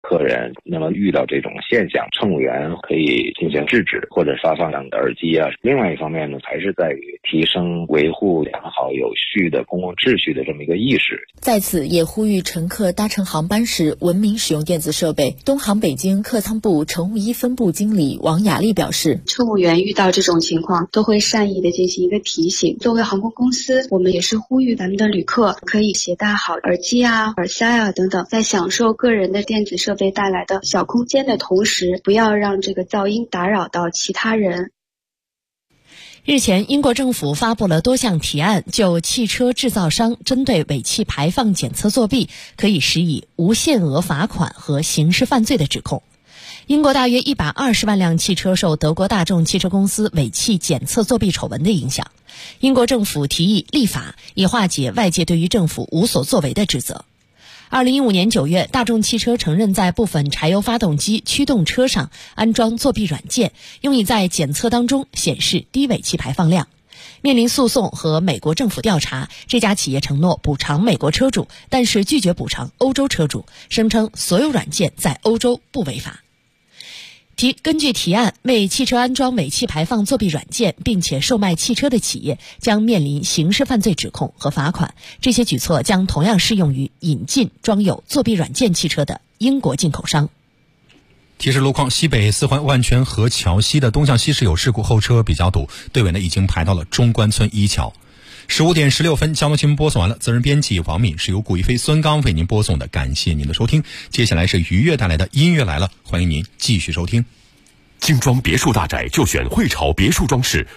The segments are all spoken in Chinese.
客人那么遇到这种现象，乘务员可以进行制止或者发放耳机啊。另外一方面呢，还是在于提升维护良好有序的公共秩序的这么一个意识。 在此也呼吁乘客搭乘航班时文明使用电子设备。东航北京客舱部乘务1分部经理王雅丽表示， 乘务员遇到这种情况都会善意的进行一个提醒。作为航空公司，我们也是呼吁咱们的旅客可以携带好耳机啊、耳塞啊等等，在享受个人的电子设备带来的小空间的同时，不要让这个噪音打扰到其他人。 日前，英国政府发布了多项提案，就汽车制造商针对尾气排放检测作弊，可以施以无限额罚款和刑事犯罪的指控。英国大约120万辆汽车受德国大众汽车公司尾气检测作弊丑闻的影响，英国政府提议立法，以化解外界对于政府无所作为的指责。2015年9月，大众汽车承认在部分柴油发动机驱动车上安装作弊软件，用以在检测当中显示低尾气排放量。面临诉讼和美国政府调查，这家企业承诺补偿美国车主，但是拒绝补偿欧洲车主，声称所有软件在欧洲不违法。根据提案，为汽车安装尾气排放作弊软件并且售卖汽车的企业将面临刑事犯罪指控和罚款，这些举措将同样适用于引进装有作弊软件汽车的英国进口商。 提示路况：西北四环万泉河桥西的东向西是有事故，后车比较堵，队尾呢已经排到了中关村一桥。15点16分，交通新闻播送完了。责任编辑王敏，是由顾一飞、孙刚为您播送的，感谢您的收听。接下来是愉悦带来的音乐来了，欢迎您继续收听。 精装别墅大宅就选汇潮别墅装饰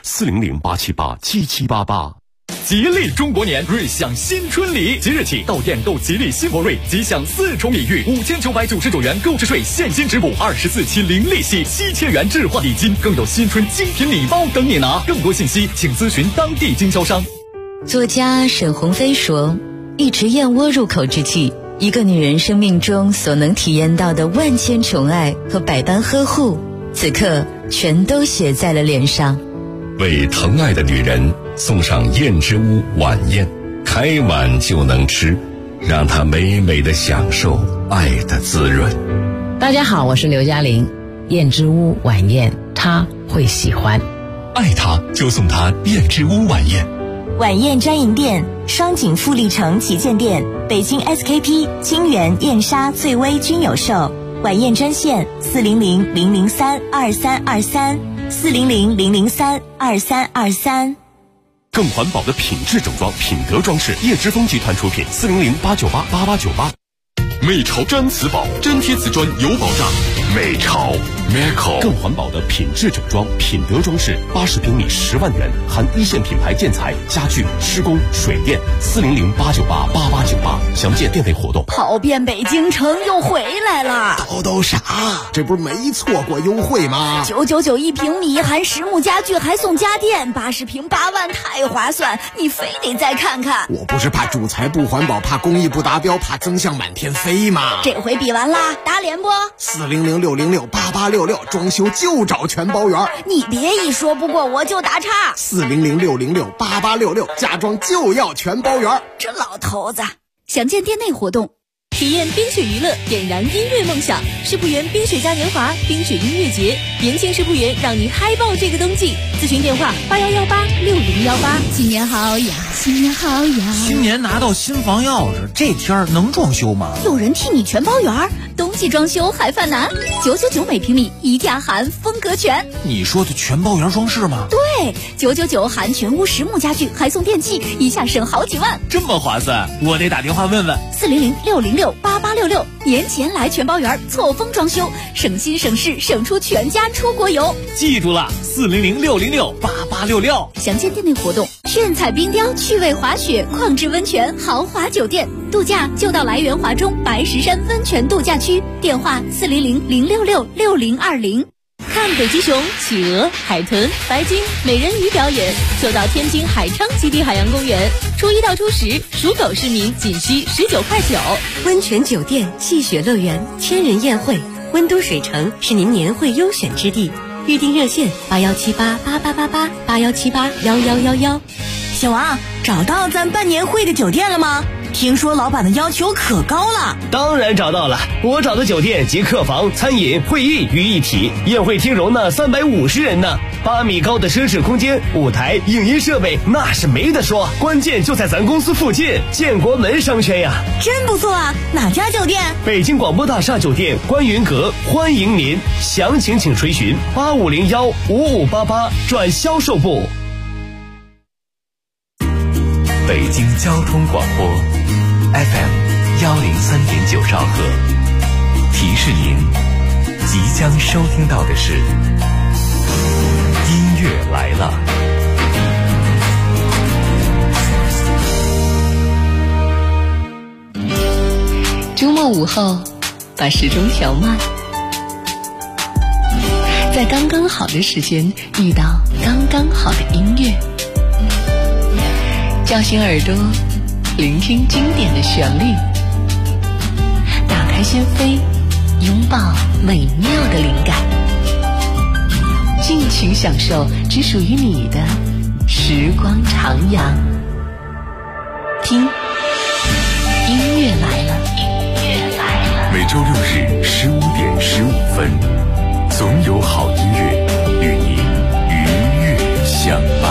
，400-878-7788。 吉利中国年，瑞享新春礼，即日起到店购吉利新博瑞，即享4重礼遇，5999元购置税现金支付，24期零利息，7000元置换礼金，更有新春精品礼包等你拿。更多信息请咨询当地经销商。 作家沈鸿飞说，一池燕窝入口之际，一个女人生命中所能体验到的万千宠爱和百般呵护，此刻全都写在了脸上。 为疼爱的女人送上燕之屋晚宴，开碗就能吃，让她美美的享受爱的滋润。 大家好，我是刘嘉玲。燕之屋晚宴，她会喜欢。 爱她就送她燕之屋晚宴。 晚宴专营店：双井富力城旗舰店、北京 SKP、清源、燕莎、翠微均有售。晚宴专线400-003-2323，400-003-2323。 更环保的品质整装，品德装饰，叶之峰集团出品，400-898-8898。美潮毡瓷宝，粘贴瓷砖有保障。美潮 Meco 更环保的品质整装，品德装饰，80平米10万元，含一线品牌建材、家具、施工、水电，400-898-8898。详见店内活动。 跑遍北京城又回来了， 都傻，这不是没错过优惠吗 ？999一平米，含实木家具还送家电，80平8万，太划算！你非得再看看。 我不是怕主材不环保，怕工艺不达标，怕增项满天飞吗？ 这回比完啦，打脸不？400-606-8866，装修就找全包圆。你别一说不过我就打岔。 400-606-8866，家装就要全包圆。 这老头子。详见店内活动。体验冰雪娱乐，点燃音乐梦想。世博园冰雪嘉年华、冰雪音乐节，年轻世博园让你嗨爆这个冬季。咨询电话8118-6018。新年好呀，新年好呀！ 新年拿到新房钥匙，这天儿能装修吗？ 有人替你全包圆，冬季装修还犯难？999每平米，一价含风格全。 你说的全包圆装饰吗？ 对，999含全屋实木家具，还送电器，一下省好几万， 这么划算！我得打电话问问。 400-606-8866，年前来全包圆，错峰装修，省心省事，省出全家出国游。 记住了，400-606-8866。 详见店内活动。炫彩冰雕，趣味滑雪，旷智温泉，豪华酒店，度假就到来源华中白石山温泉度假区。电话400-066-6020。看北极熊、企鹅、海豚、白鲸、美人鱼表演，就到天津海昌基地海洋公园。初1到初10，属狗市民仅需19.9块。 温泉酒店、戏雪乐园、千人宴会，温都水城是您年会优选之地。预订热线81788888，81781111。 小王，找到咱办年会的酒店了吗？ 听说老板的要求可高了。 当然找到了，我找的酒店集客房、餐饮、会议于一体，宴会厅容纳350人呢，8米高的奢侈空间，舞台、影音设备那是没得说，关键就在咱公司附近，建国门商圈呀。 真不错啊，哪家酒店？ 北京广播大厦酒店观云阁，欢迎您，详情请垂询8501-5588转销售部。 北京交通广播 FM103.9兆赫，提示您即将收听到的是音乐来了。 周末午后，把时钟调慢，在刚刚好的时间遇到刚刚好的音乐，叫醒耳朵，聆听经典的旋律，打开心扉，拥抱美妙的灵感，尽情享受只属于你的时光徜徉。听，音乐来了， 每周6日15点15分，总有好音乐与你愉悦相伴。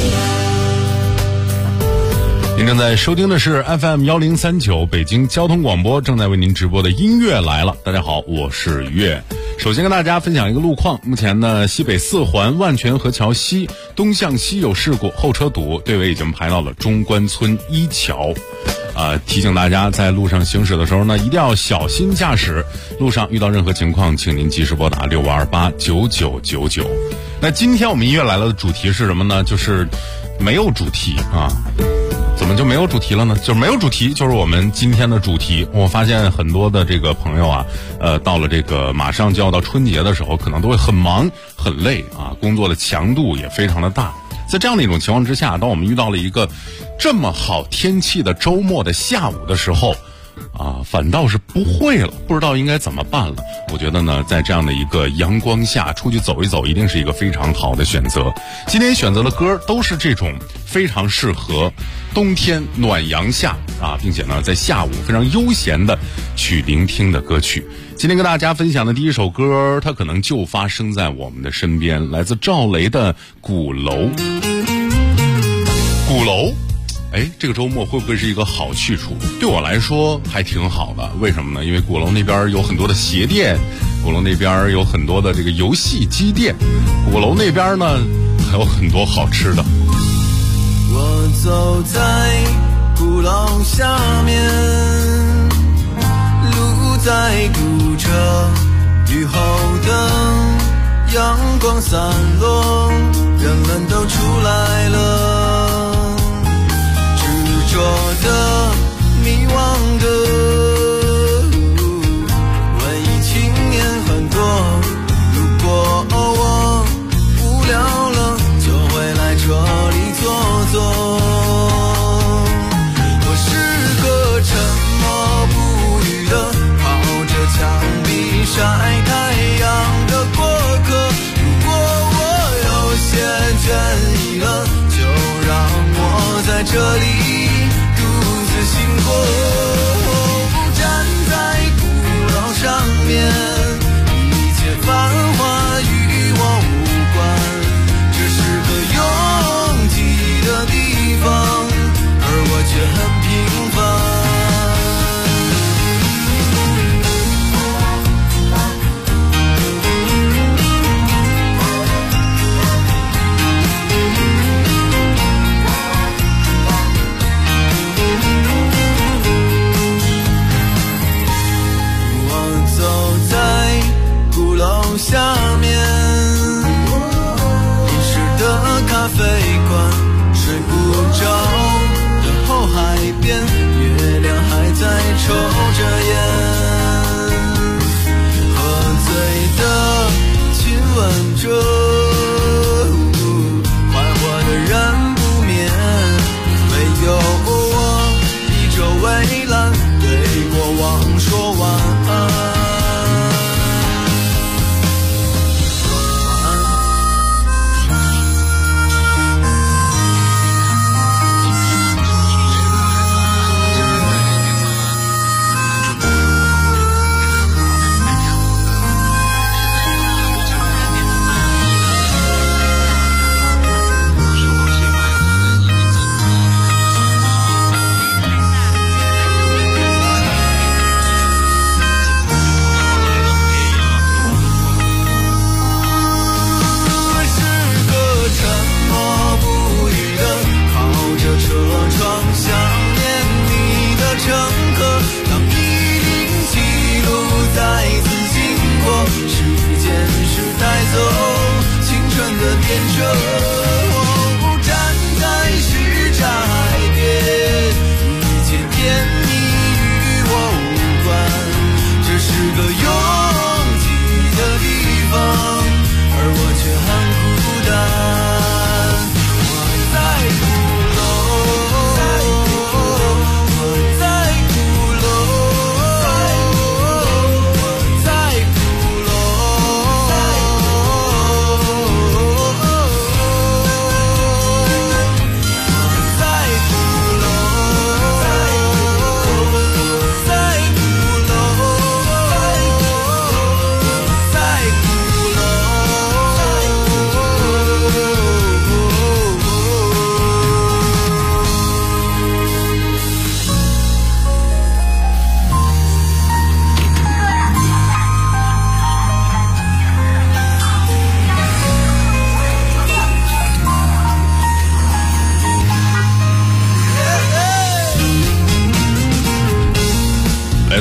您正在收听的是 FM1039 北京交通广播，正在为您直播的音乐来了。大家好，我是月。首先跟大家分享一个路况，目前呢，西北4环万泉河桥西东向西有事故，后车堵，队尾已经排到了中关村一桥。提醒大家在路上行驶的时候呢，一定要小心驾驶。路上遇到任何情况，请您及时拨打65289999。那今天我们音乐来了的主题是什么呢？就是没有主题啊。怎么就没有主题了呢？就是没有主题，就是我们今天的主题。我发现很多的这个朋友啊，到了这个马上就要到春节的时候，可能都会很忙很累啊，工作的强度也非常的大。在这样的一种情况之下，当我们遇到了一个这么好天气的周末的下午的时候啊，反倒是不会了，不知道应该怎么办了。我觉得呢，在这样的一个阳光下出去走一走，一定是一个非常好的选择。今天选择的歌都是这种非常适合冬天暖阳下啊，并且呢在下午非常悠闲的去聆听的歌曲。今天跟大家分享的第一首歌，它可能就发生在我们的身边，来自赵雷的《鼓楼》。鼓楼，这个周末会不会是一个好去处？对我来说还挺好的。为什么呢？因为鼓楼那边有很多的鞋店，鼓楼那边有很多的这个游戏机店，鼓楼那边呢还有很多好吃的。 我走在鼓楼下面，路在古车，雨后灯，阳光散落，人们都出来了，执着的，迷惘的，文艺青年很多，如果我无聊了，就会来这里坐坐。我是个沉默不语的，靠着墙壁晒太阳的过客。如果我有些倦意了，就让我在这里独自行过。站在鼓楼上面，一切繁华与我无关，这是个拥挤的地方，而我却很平凡。下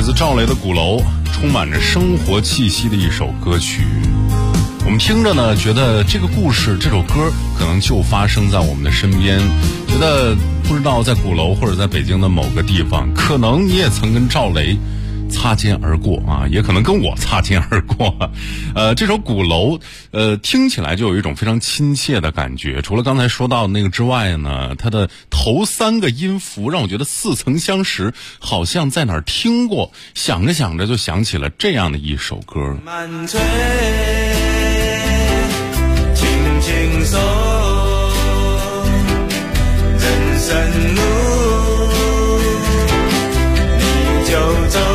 自赵雷的《鼓楼》，充满着生活气息的一首歌曲。我们听着呢，觉得这个故事，这首歌可能就发生在我们的身边。觉得不知道在鼓楼或者在北京的某个地方，可能你也曾跟赵雷擦肩而过啊，也可能跟我擦肩而过。这首《鼓楼》听起来就有一种非常亲切的感觉。除了刚才说到的那个之外呢，它的头3个音符让我觉得似曾相识，好像在哪儿听过。想着想着就想起了这样的一首歌。 满吹轻轻松，人生路你就走，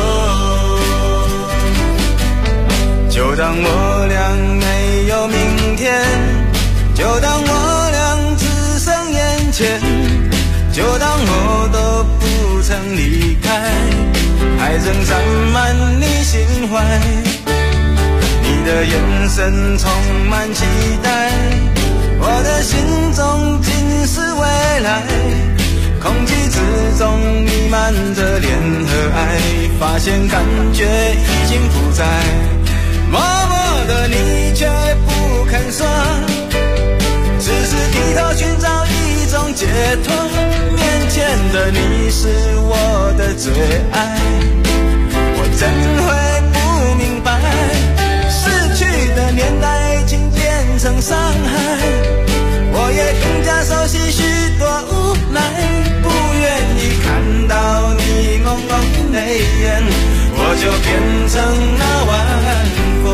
就当我俩没有明天，就当我俩只剩眼前，就当我都不曾离开，还仍占满你心怀。你的眼神充满期待，我的心中尽是未来，空气之中弥漫着恋和爱，发现感觉已经不在，默默的你却不肯说，只是低头寻找一种解脱，面前的你是我的最爱，我怎会不明白，逝去的年代已经变成伤害，我也更加熟悉许多无奈，不愿意看到你朦胧泪眼，我就变成那晚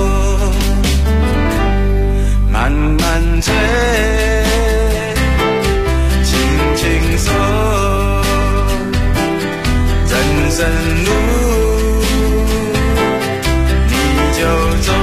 风，慢慢吹，轻轻松，人生路你就走。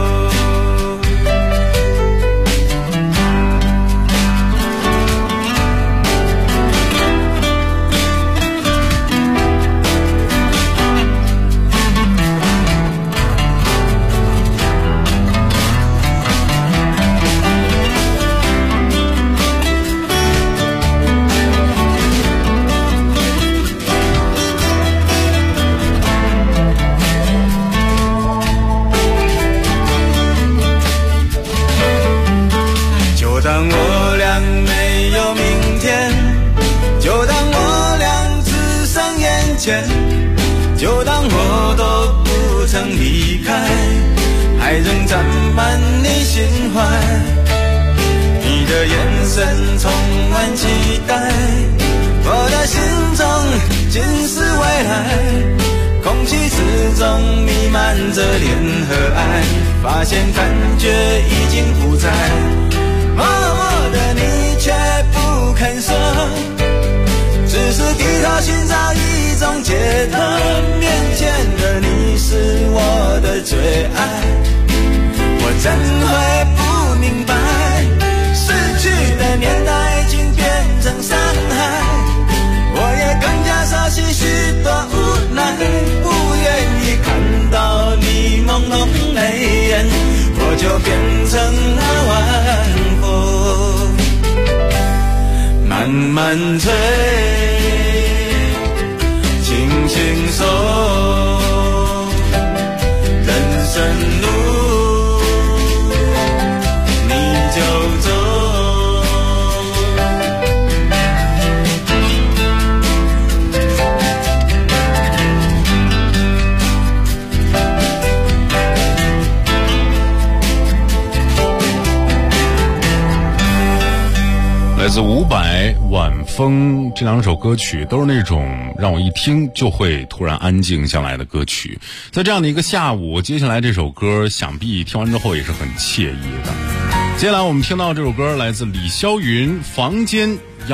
当我俩没有明天，就当我俩只剩眼前，就当我都不曾离开，还仍占满你心怀，你的眼神充满期待，我的心中尽是未来，空气之中弥漫着恋和爱，发现感觉已经不在，默默的你却不肯说，只是低头寻找一种解脱，面前的你是我的最爱，我怎会不明白，逝去的年代已经变成伤害，我也更加熟悉许多无奈，不愿意看到你朦胧泪眼，我就变成那晚慢慢吹，轻轻松，人生路你就走。 来自伍佰、晚风这2首歌曲都是那种让我一听就会突然安静下来的歌曲。在这样的一个下午，接下来这首歌想必听完之后也是很惬意的。接下来我们听到这首歌来自李霄云《房间1501》。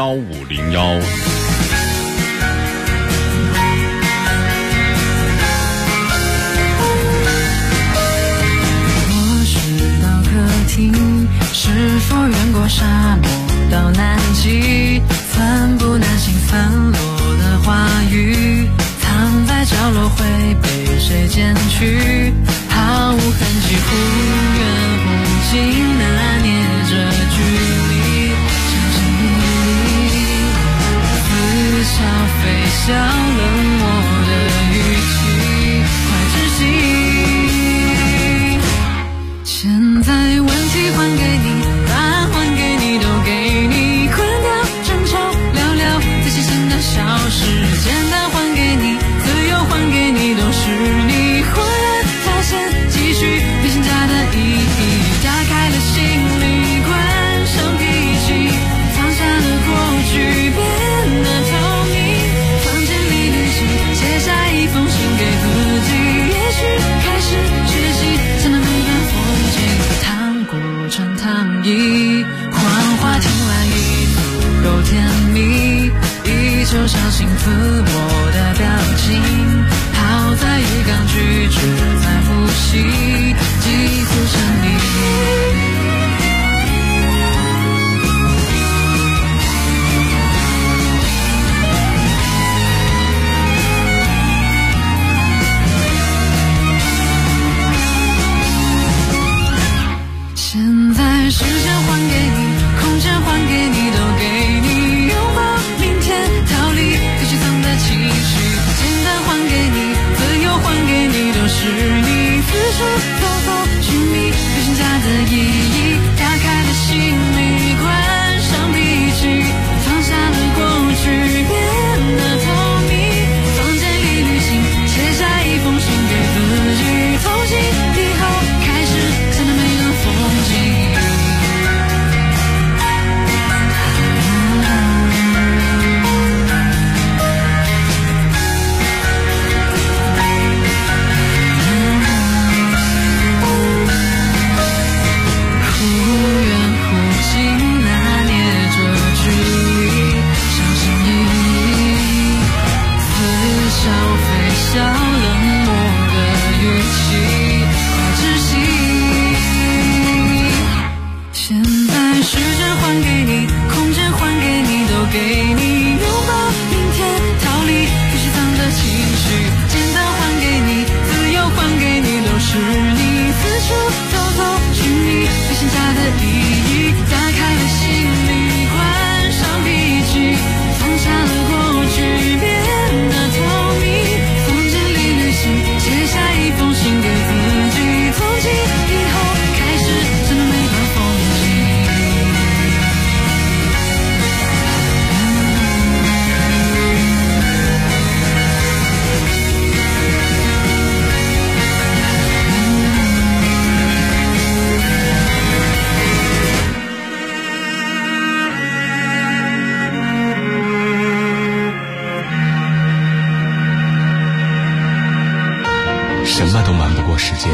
我是到客厅，是否远过沙漠到南极，寸步难行散落的话语，藏在角落会被谁捡去，毫无痕迹，忽远忽近，拿捏着距离，小心翼翼，似笑非笑，冷漠的语气。 寻觅旅行家的意义。打开了行李，关上笔记，放下了过去，变得透明。房间里旅行，写下一封信给自己，从今以后开始才能每个风景。小冷漠的语气，快窒息。现在时间还给你，空间还给你，都给你。拥抱明天，逃离必须藏的情绪。简单还给你，自由还给你，都是你。四处走走，寻觅旅行家的意义。打开了行李，关上笔记，放下了过去，变得透明。写下一封信给自己，从今以后开始才能每段风景。 什么都瞒不过时间。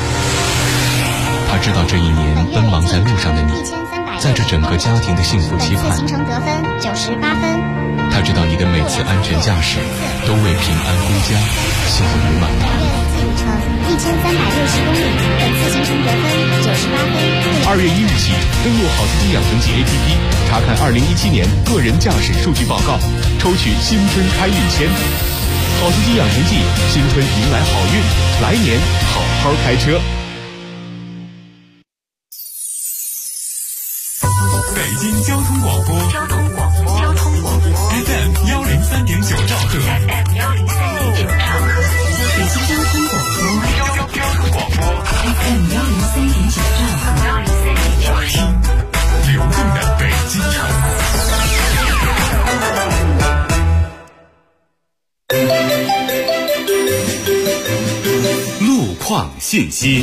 他知道这一年奔忙在路上的你，在这整个家庭的幸福期盼。 行程得分98分。 他知道你的每次安全驾驶都为平安归家幸福满堂。 路程1360公里，本次行程得分98分。 2月1日起，登录好司机养成记 APP， 查看2017年个人驾驶数据报告，抽取新春开运签。好司机养成记，新春迎来好运，来年好好开车。 北京交通广播FM 103.9兆赫， 北京交通广播 FM 103.9兆赫， 听流动的北京城。路况信息。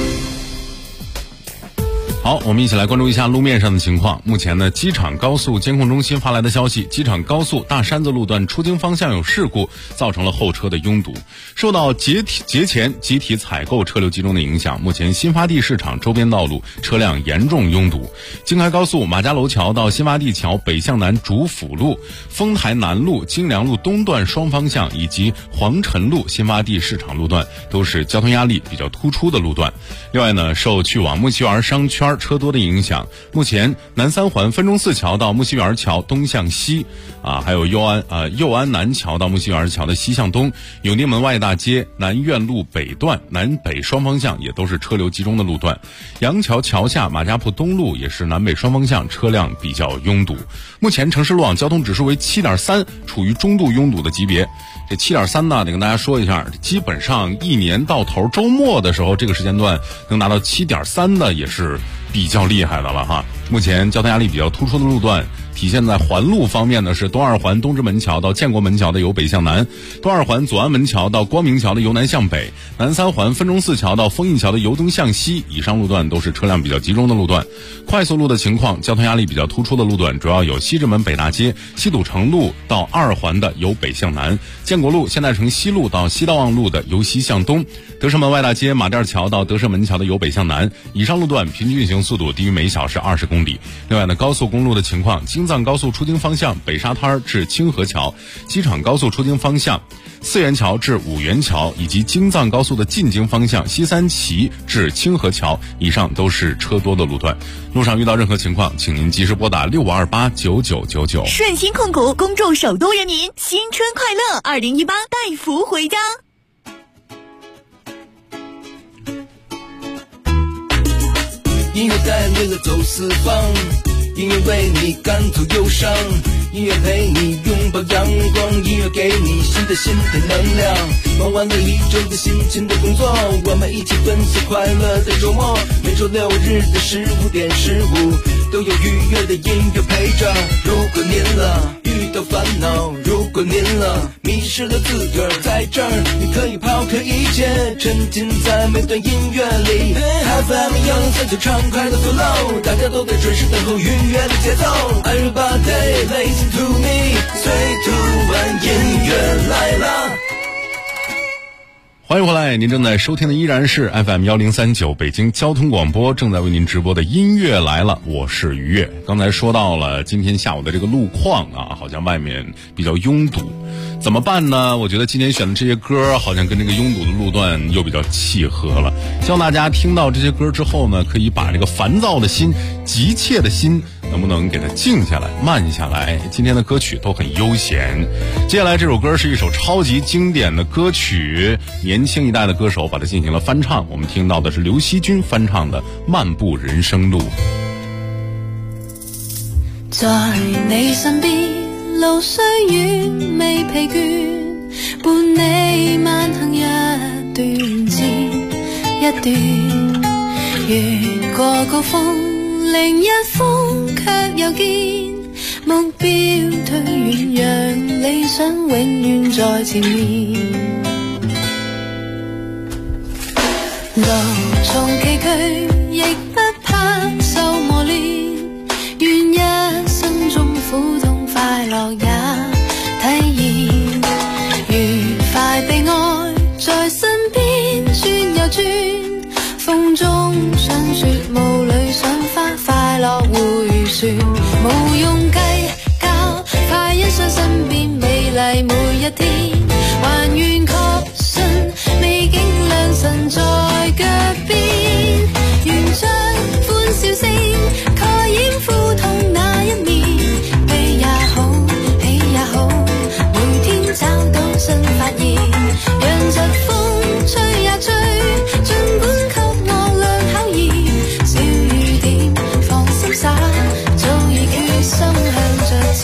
好，我们一起来关注一下路面上的情况。目前呢，机场高速监控中心发来的消息，机场高速大山子路段出京方向有事故，造成了后车的拥堵。受到节前集体采购车流集中的影响，目前新发地市场周边道路车辆严重拥堵。京开高速马家楼桥到新发地桥北向南主辅路、丰台南路、京良路东段双方向以及黄辰路新发地市场路段都是交通压力比较突出的路段。另外呢，受去往木樨园商圈车多的影响，目前南三环分钟寺桥到木樨园桥东向西还有右安南桥到木樨园桥的西向东，永定门外大街南苑路北段南北双方向也都是车流集中的路段。杨桥桥下马家铺东路也是南北双方向车辆比较拥堵。目前城市路网交通指数为 7.3， 处于中度拥堵的级别。这 7.3 呢，得跟大家说一下，基本上一年到头周末的时候，这个时间段能达到 7.3 的也是比较厉害的了哈。目前交通压力比较突出的路段体现在环路方面呢，是东二环东直门桥到建国门桥的由北向南，东二环左安门桥到光明桥的由南向北，南三环分钟寺桥到丰益桥的由东向西，以上路段都是车辆比较集中的路段。快速路的情况，交通压力比较突出的路段主要有西直门北大街、西堵城路到二环的由北向南，建国路现代城西路到西道望路的由西向东，德胜门外大街马甸桥到德胜门桥的由北向南，以上路段平均运行速度低于每小时20公里。另外呢，高速公路的情况，京藏高速出京方向北沙滩至清河桥，机场高速出京方向四元桥至五元桥，以及京藏高速的进京方向西三旗至清河桥，以上都是车多的路段。路上遇到任何情况，请您及时拨打65289999。 顺鑫控股恭祝首都人民新春快乐，2018带福回家。 音乐带领了走四方，音乐为你赶走忧伤， 音乐陪你拥抱阳光，音乐给你新的能量。忙完了一周的辛勤的工作，我们一起奔赴快乐的周末。每周六日的15点15，都有愉悦的音乐陪着。如果您遇到烦恼，如果您迷失了自个儿，在这儿你可以抛开一切，沉浸在每段音乐里。FM 103就畅快的 flow， 大家都在准时等候愉悦的节奏。Everybody listen to me， 3、2、1，音乐来了。 欢迎回来，您正在收听的依然是 FM 1039北京交通广播，正在为您直播的音乐来了，我是于越。刚才说到了今天下午的这个路况啊，好像外面比较拥堵，怎么办呢？我觉得今天选的这些歌好像跟这个拥堵的路段又比较契合了。希望大家听到这些歌之后呢，可以把这个烦躁的心、急切的心能不能给它静下来、慢下来。今天的歌曲都很悠闲。接下来这首歌是一首超级经典的歌曲，年轻一代的歌手把它进行了翻唱，我们听到的是刘惜君翻唱的《漫步人生路》。 在你身邊，路雖遠未疲倦，伴你慢行一段接一段，越過高峰，另一峰卻又見，目標推遠，讓理想永遠在前面。路縱崎嶇，亦不怕受磨練，願一生中苦痛快樂也體驗，愉快被愛在身邊轉又轉，風中想說霧裏想花，快樂迴旋，無用計較，快欣賞身邊美麗每一天，還願確信美景良辰在腳邊，願將歡笑聲蓋掩苦痛那一面，悲也好，喜也好，每天找到新發現，讓疾風吹呀吹，儘管給我亮考驗，小雨點放心灑，早已決心向着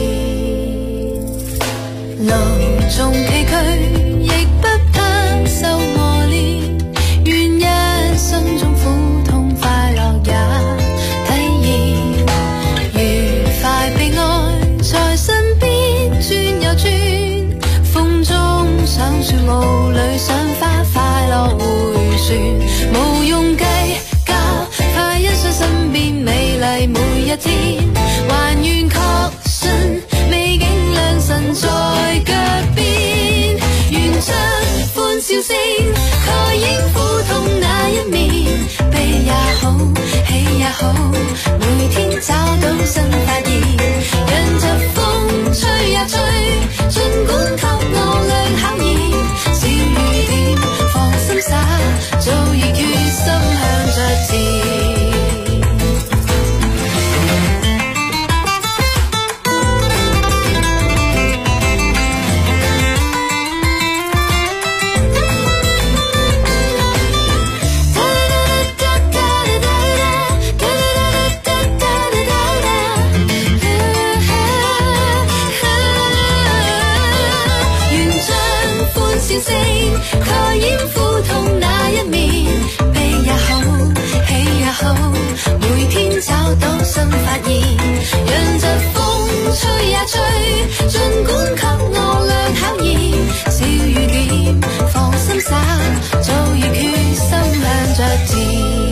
前，路縱崎嶇，亦不怕受磨練，願一生中苦痛快樂也體驗，愉快被愛在身邊轉又轉，風中想說霧裏想花，快樂迴旋，無用計較，快欣賞身邊美麗每一天，還願確信美景良辰在腳邊，願將歡笑聲蓋掩苦痛那一面，悲也好，喜也好，每天找到新發現，讓疾風吹呀吹，儘管給我亮考驗，小雨點放心灑，早已決心向着前。蓋掩苦痛那一面，悲也好，喜也好，每天找到新發現，讓疾風吹呀吹，儘管給我亮考驗，小雨點放心灑，早已決心向着前。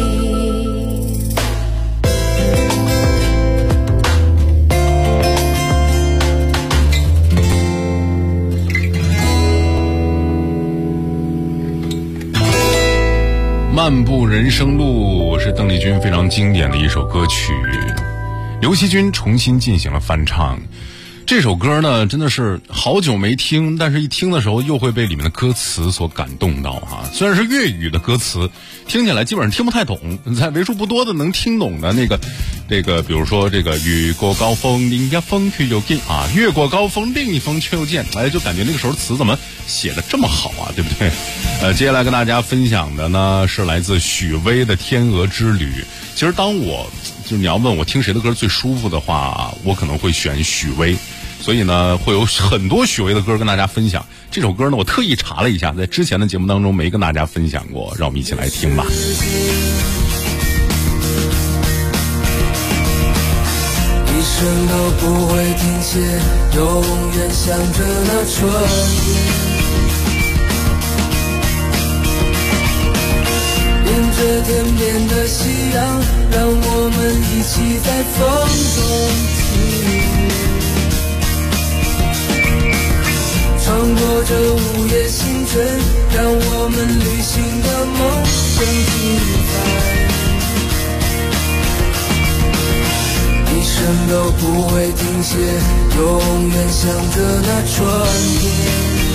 漫步人生路是邓丽君非常经典的一首歌曲，刘惜君重新进行了翻唱。这首歌呢真的是好久没听，但是一听的时候又会被里面的歌词所感动到哈。虽然是粤语的歌词，听起来基本上听不太懂，在为数不多的能听懂的这个比如说这个越过高峰另一峰却又近啊，越过高峰另一峰却又见，哎，就感觉那个时候词怎么写的这么好啊，对不对？接下来跟大家分享的呢是来自许巍的《天鹅之旅》。其实当我就是你要问我听谁的歌最舒服的话，我可能会选许巍，所以呢会有很多许巍的歌跟大家分享。这首歌呢我特意查了一下，在之前的节目当中没跟大家分享过，让我们一起来听吧。 一生都不会停歇，永远向着那春天，迎着天边的夕阳，让我们一起在风中起舞，穿过这午夜星辰，让我们旅行的梦更精彩。一生都不会停歇，永远向着那春天，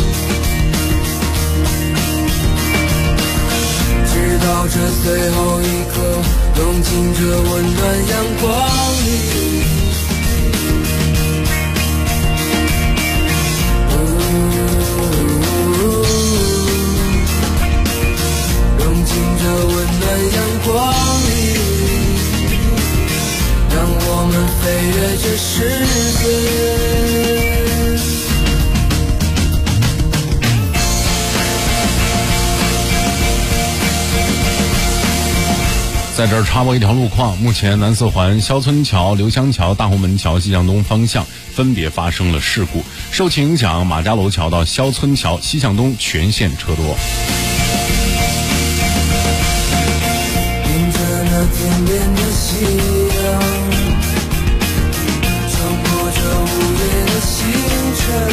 直到这最后一刻，融进这温暖阳光里。融进这温暖阳光里，让我们飞越这世界。 在这儿插播一条路况，目前南四环肖村桥、刘香桥、大红门桥西向东方向分别发生了事故，受其影响，马家楼桥到肖村桥西向东全线车多。 迎着那天边的夕阳，穿过这午夜的星辰，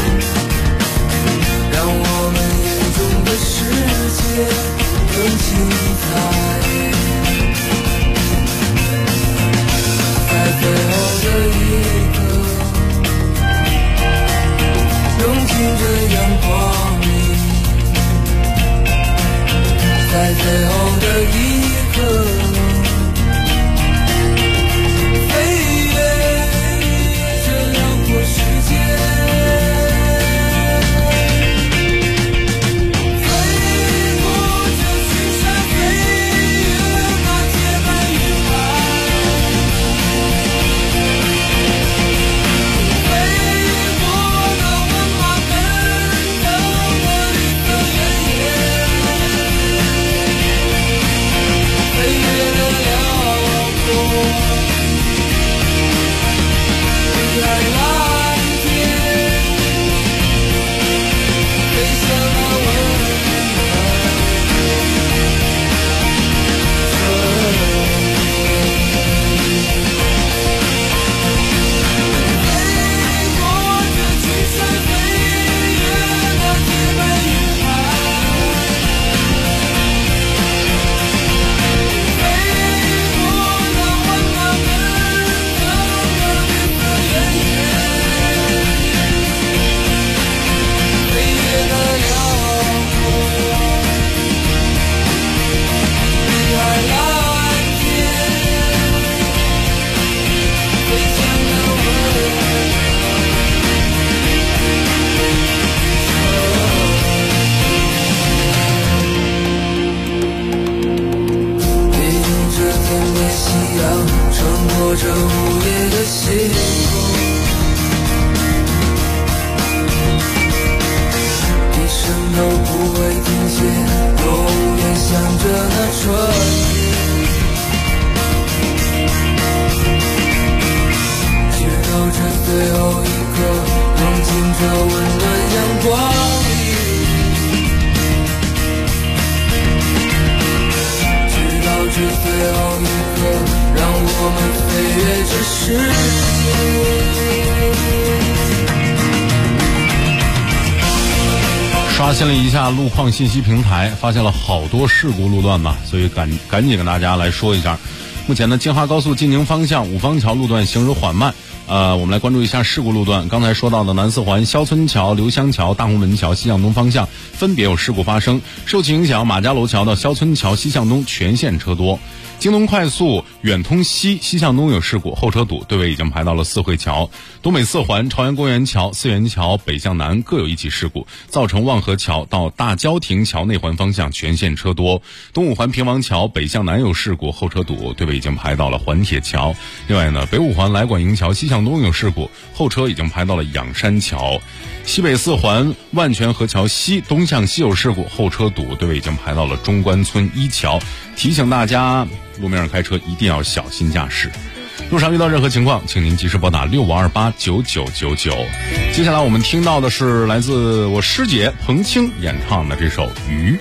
让我们眼中的世界更精彩。在最后的一刻，融进这阳光里，在最后的一刻，飞越这辽阔世界。这午夜的星空，一生都不会停歇，永远向着那春天，直到这最后一刻，融进这温暖阳光里，直到这最后一刻，让我们飞越这世界。 刷新了一下路况信息平台，发现了好多事故路段嘛，所以赶紧跟大家来说一下。目前呢，京哈高速进宁方向五方桥路段行驶缓慢， 我们来关注一下事故路段。刚才说到的南四环肖村桥、刘香桥、大红门桥西向东方向分别有事故发生，受其影响，马家楼桥到肖村桥西向东全线车多。京东快速远通西西向东有事故，后车堵，队尾已经排到了四惠桥。东北四环朝阳公园桥、四元桥北向南各有一起事故，造成望河桥到大郊亭桥内环方向全线车多。东五环平王桥北向南有事故，后车堵，队尾已经排到了环铁桥。另外呢，北五环来广营桥西向东有事故，后车已经排到了仰山桥。西北四环万泉河桥西东向西有事故，后车堵，队尾已经排到了中关村一桥。提醒大家，路面上开车一定要小心驾驶。路上遇到任何情况，请您及时拨打65289999。接下来我们听到的是来自我师姐彭青演唱的这首《鱼》。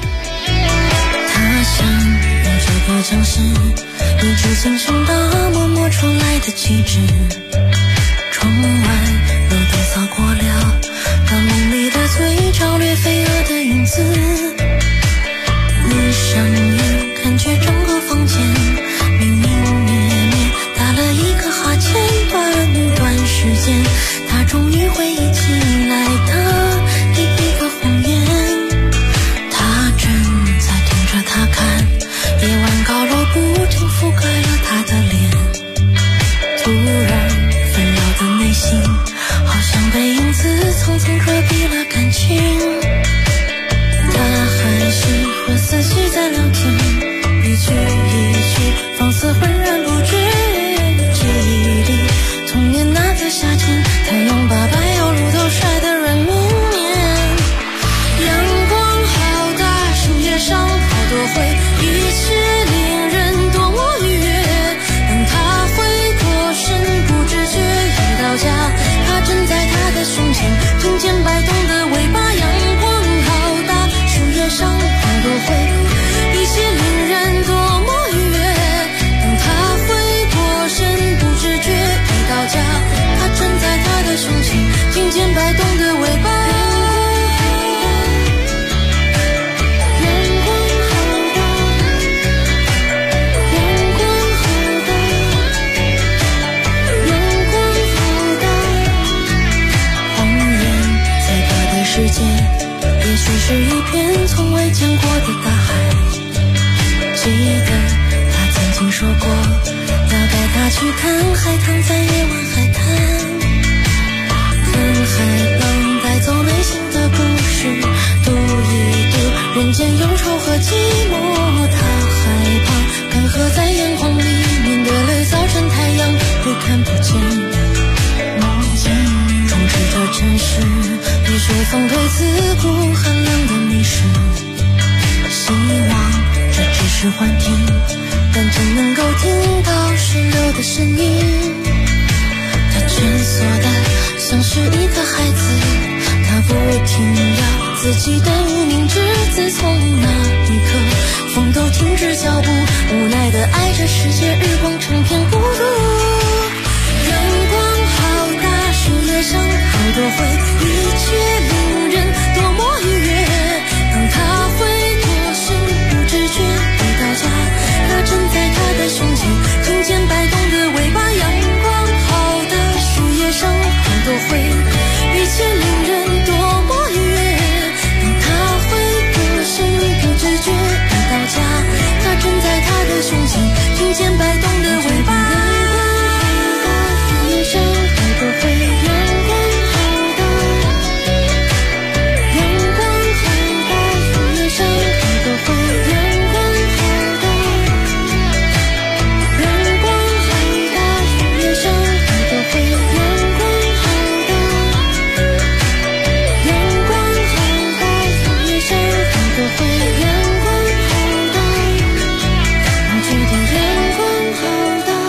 他想用这个城市一直精神的默默出来的气质，窗外楼梯扫过了他梦里的嘴角略飞蛾的影子，闭上眼感觉整个房间明明灭灭，打了一个哈欠，短时间他终于回忆起来的第一个谎言。他正在盯着他看，夜晚高楼不停覆盖了他的脸，突然纷扰的内心好像被影子层层遮蔽了感情。他还是和自己在聊天，一句一句放肆浑然不知。记忆里童年那个夏天，太阳把白腰乳头晒得软绵绵。阳光好大，树叶上好多灰，一切令人多么愉悦。当他回过神，不知觉一到家，他站在他的胸前，听见摆动的尾巴。阳光好大，树叶上好多灰，一切令人多么愉悦。当他回过神，不知觉一到家，他站在他的胸前，听见摆动的尾巴。世界也许是一片从未见过的大海，记得他曾经说过要带他去看海棠，在夜晚海滩，跟海浪带走内心的故事，读一读人间忧愁和寂寞。他害怕干涸在眼眶里面的泪，早晨太阳会看不见。充斥着城市被水风推刺骨寒冷的迷失，希望这只是幻听，但真能够听到水流的声音。他蜷缩的像是一个孩子，他不停要自己的无名指，自从那一刻风都停止脚步，无奈的爱着世界，日光成片孤独。阳光好大，树叶上好多灰，一切令人多么愉悦。当他回过神，不知觉回到家，他站在他的胸前，听见摆动的尾巴。阳光好的树叶上好多灰，一切令人多么愉悦。当他回过神，不知觉回到家，他站在他的胸前，听见摆动的尾巴。上好多灰，阳光好大，阳光好大，树叶上好多灰，阳光好大，阳光好大，树叶上好多灰，阳光好大，阳光好大，树叶上好多灰，阳光好大，我觉得阳光好大。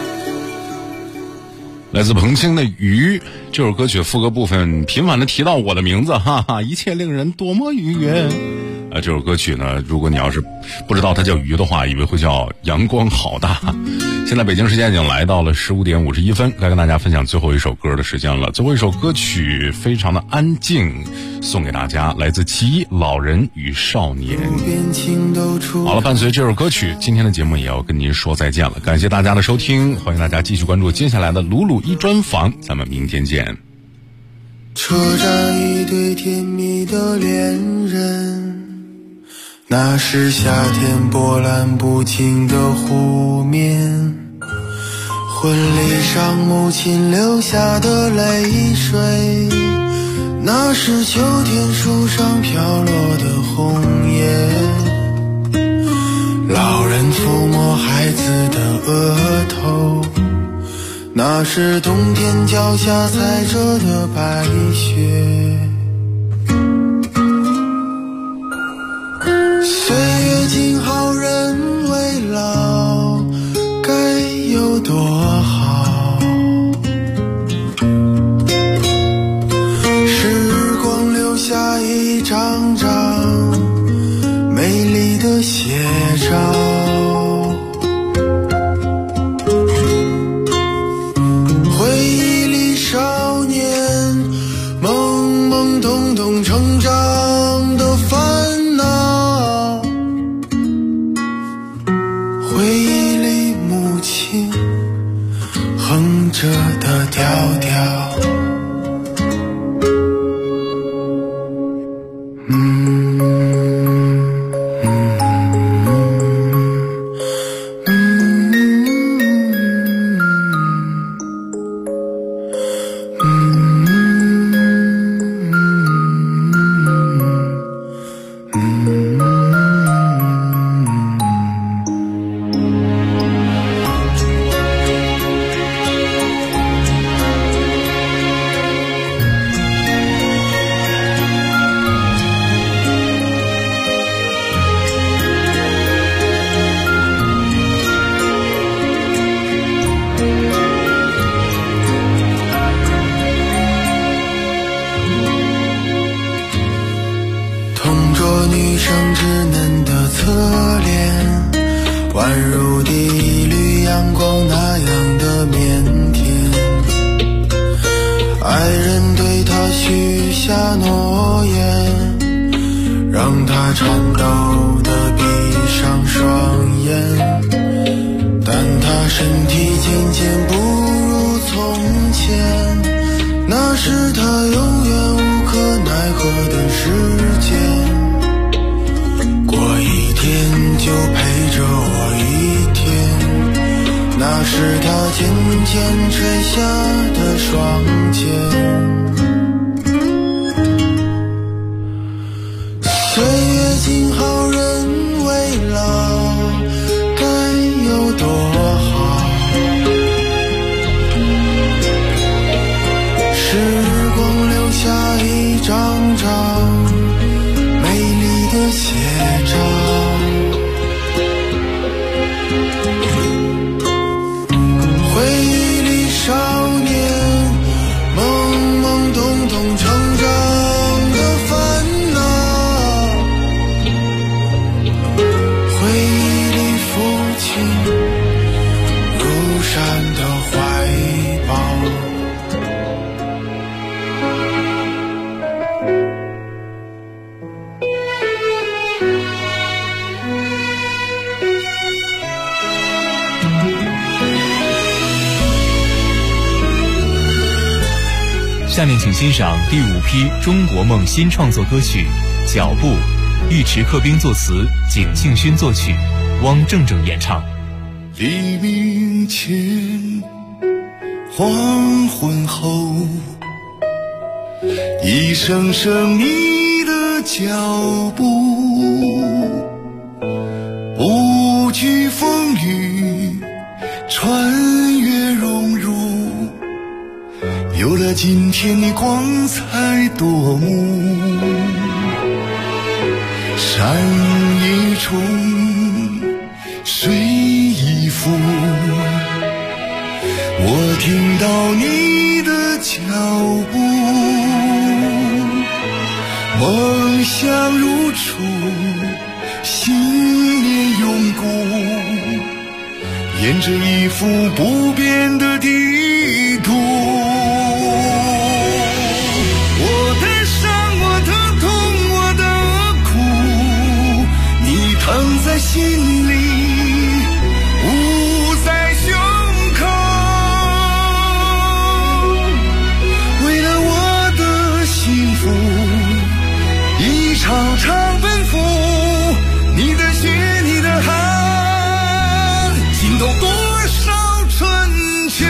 来自彭青的《鱼》这首歌曲副歌部分频繁的提到我的名字，哈哈，一切令人多么愉悦。 这首歌曲呢，如果你要是不知道它叫鱼的话，以为会叫阳光好大。现在北京时间已经来到了15点51分，该跟大家分享最后一首歌的时间了。最后一首歌曲非常的安静，送给大家，来自其一老人与少年。好了，伴随这首歌曲，今天的节目也要跟您说再见了。感谢大家的收听，欢迎大家继续关注接下来的鲁鲁一专访，咱们明天见。 车站一对甜蜜的恋人，那是夏天波澜不惊的湖面，婚礼上母亲流下的泪水，那是秋天树上飘落的红叶，老人抚摸孩子的额头，那是冬天脚下踩着的白雪。岁月静好人未老，该有多好。时光留下一张张美丽的写照，成长的烦恼，回忆里母亲哼着的调调。女生稚嫩的侧脸，宛如第一缕阳光那样的腼腆，爱人对她许下诺言，让她颤抖地闭上双眼，但她身体渐渐不如从前，那是她永远无可奈何的时间，过一天就陪着我一天，那是他渐渐垂下的双肩。岁月静好人未老，该有多好，时光留下一张张美丽的写照，回忆里少年懵懵懂懂成长的烦恼，回忆里父亲如山的怀抱。 下面请欣赏第5批中国梦新创作歌曲《脚步》，尉迟克兵作词，景庆勋作曲，汪正正演唱。 黎明前，黄昏后，一声声你的脚步，不惧风雨，穿越荣辱，有了今天的光彩夺目。山一重，水一浮，我听到你的脚步， 梦想如初，信念永固，沿着一幅不变的地图。我的伤，我的痛，我的苦，你疼在心里，捂在胸口。为了我的幸福，一场场奔赴，你的血，你的汗，心动多少春秋。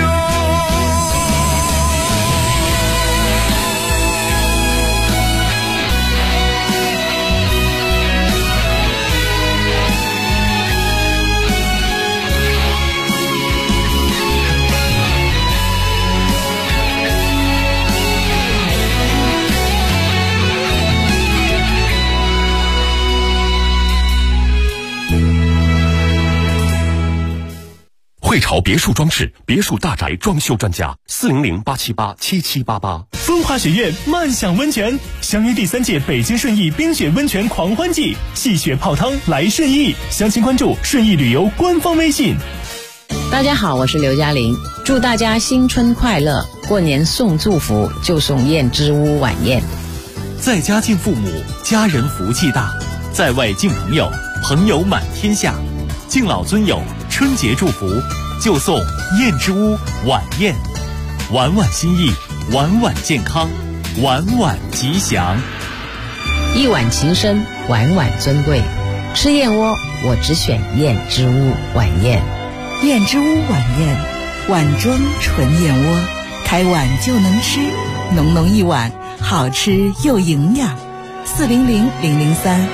汇潮别墅装饰，别墅大宅装修专家，400-878-7788。 风华学院漫享温泉，相约第3届北京顺义冰雪温泉狂欢季，戏雪泡汤来顺义。详情关注顺义旅游官方微信。 大家好，我是刘嘉玲，祝大家新春快乐！过年送祝福就送燕之屋晚宴。 在家敬父母，家人福气大；在外敬朋友，朋友满天下。敬老尊友，春节祝福就送燕之屋晚宴，晚晚心意，晚晚健康，晚晚吉祥。 一碗情深，晚晚尊贵。吃燕窝，我只选燕之屋晚宴。 燕之屋晚宴，碗装纯燕窝，开碗就能吃，浓浓一碗，好吃又营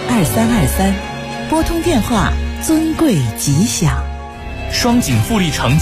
养。400-003-2323，拨通电话，尊贵吉祥。 双井富力城